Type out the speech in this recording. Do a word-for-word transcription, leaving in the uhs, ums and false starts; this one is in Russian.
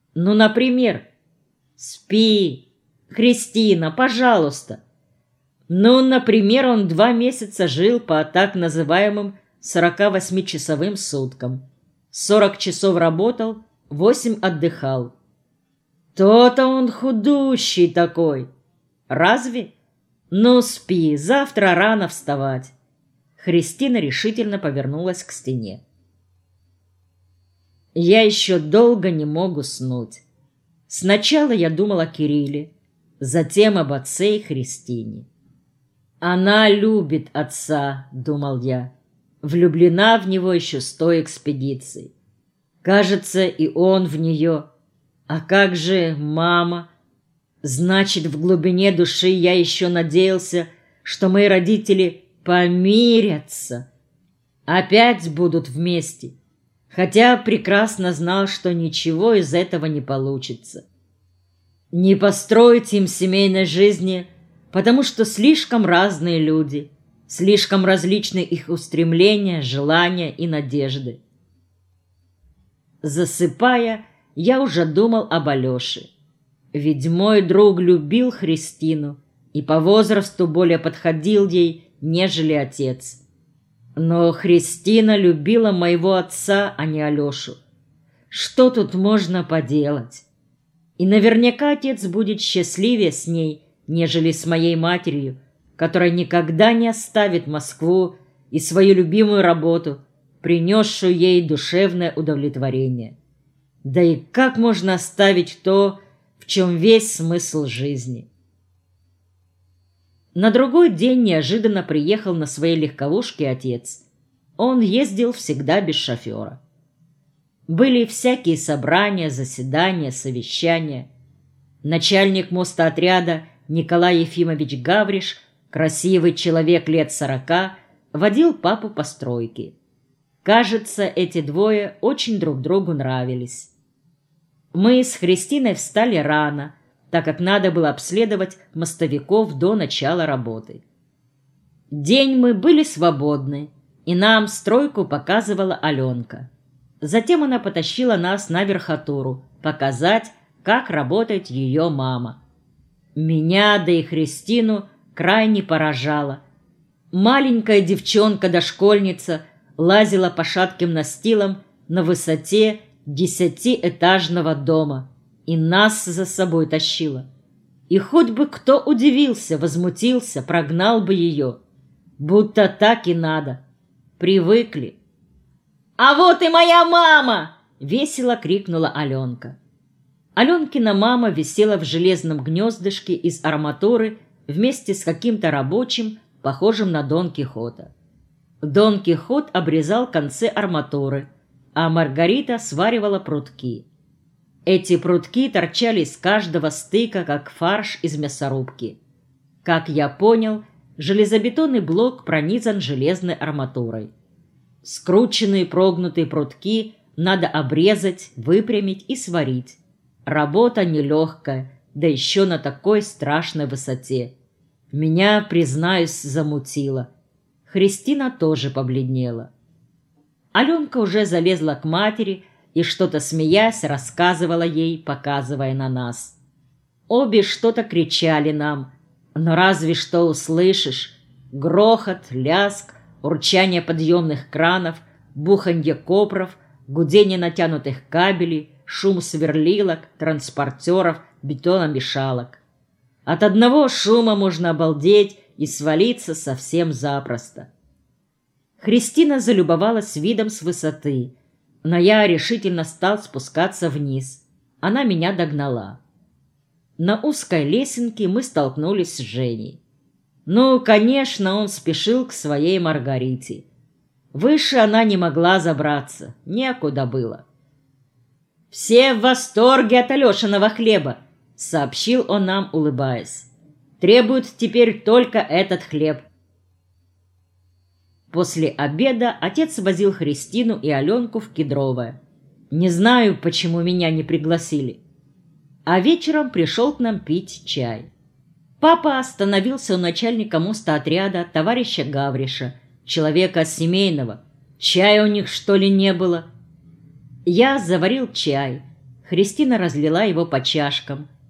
Ну, например, спи, Христина, пожалуйста. Ну, например, он два месяца жил по так называемым сорокавосьмичасовым суткам. Сорок часов работал, восемь отдыхал. То-то он худущий такой. Разве? Ну, спи, завтра рано вставать. Христина решительно повернулась к стене. Я еще долго не мог уснуть. Сначала я думал о Кирилле, затем об отце и Христине. Она любит отца, думал я, влюблена в него еще с той экспедиции. Кажется, и он в нее. А как же мама? Значит, в глубине души я еще надеялся, что мои родители помирятся, опять будут вместе, хотя прекрасно знал, что ничего из этого не получится. Не построить им семейной жизни, потому что слишком разные люди, слишком различны их устремления, желания и надежды. Засыпая, я уже думал об Алёше. Ведь мой друг любил Христину и по возрасту более подходил ей, нежели отец. Но Христина любила моего отца, а не Алёшу. Что тут можно поделать? И наверняка отец будет счастливее с ней, нежели с моей матерью, которая никогда не оставит Москву и свою любимую работу, принесшую ей душевное удовлетворение. Да и как можно оставить то, в чем весь смысл жизни? На другой день неожиданно приехал на своей легковушке отец. Он ездил всегда без шофера. Были всякие собрания, заседания, совещания. Начальник мостоотряда Николай Ефимович Гавриш, красивый человек лет сорока, водил папу по стройке. Кажется, эти двое очень друг другу нравились. Мы с Христиной встали рано, так как надо было обследовать мостовиков до начала работы. День мы были свободны, и нам стройку показывала Аленка. Затем она потащила нас на верхотуру, показать, как работает ее мама. Меня, да и Христину, крайне поражало. Маленькая девчонка-дошкольница лазила по шатким настилам на высоте десятиэтажного дома и нас за собой тащила. И хоть бы кто удивился, возмутился, прогнал бы ее. Будто так и надо. Привыкли. «А вот и моя мама!» — весело крикнула Аленка. Аленкина мама висела в железном гнездышке из арматуры вместе с каким-то рабочим, похожим на Дон Кихота. Дон Кихот обрезал концы арматуры, а Маргарита сваривала прутки. Эти прутки торчали из каждого стыка, как фарш из мясорубки. Как я понял, железобетонный блок пронизан железной арматурой. Скрученные прогнутые прутки надо обрезать, выпрямить и сварить. Работа нелегкая, да еще на такой страшной высоте. Меня, признаюсь, замутило. Христина тоже побледнела. Аленка уже залезла к матери и, что-то смеясь, рассказывала ей, показывая на нас. Обе что-то кричали нам, но разве что услышишь. Грохот, ляск, урчание подъемных кранов, буханье копров, гудение натянутых кабелей, шум сверлилок, транспортеров, бетономешалок. От одного шума можно обалдеть и свалиться совсем запросто. Христина залюбовалась видом с высоты, но я решительно стал спускаться вниз. Она меня догнала. На узкой лесенке мы столкнулись с Женей. Ну, конечно, он спешил к своей Маргарите. Выше она не могла забраться, некуда было. «Все в восторге от Алешиного хлеба», — сообщил он нам, улыбаясь. «Требуют теперь только этот хлеб». После обеда отец возил Христину и Аленку в Кедровое. Не знаю, почему меня не пригласили. А вечером пришел к нам пить чай. Папа остановился у начальника мостоотряда товарища Гавриша, человека семейного. Чая у них, что ли, не было? Я заварил чай. Христина разлила его по чашкам,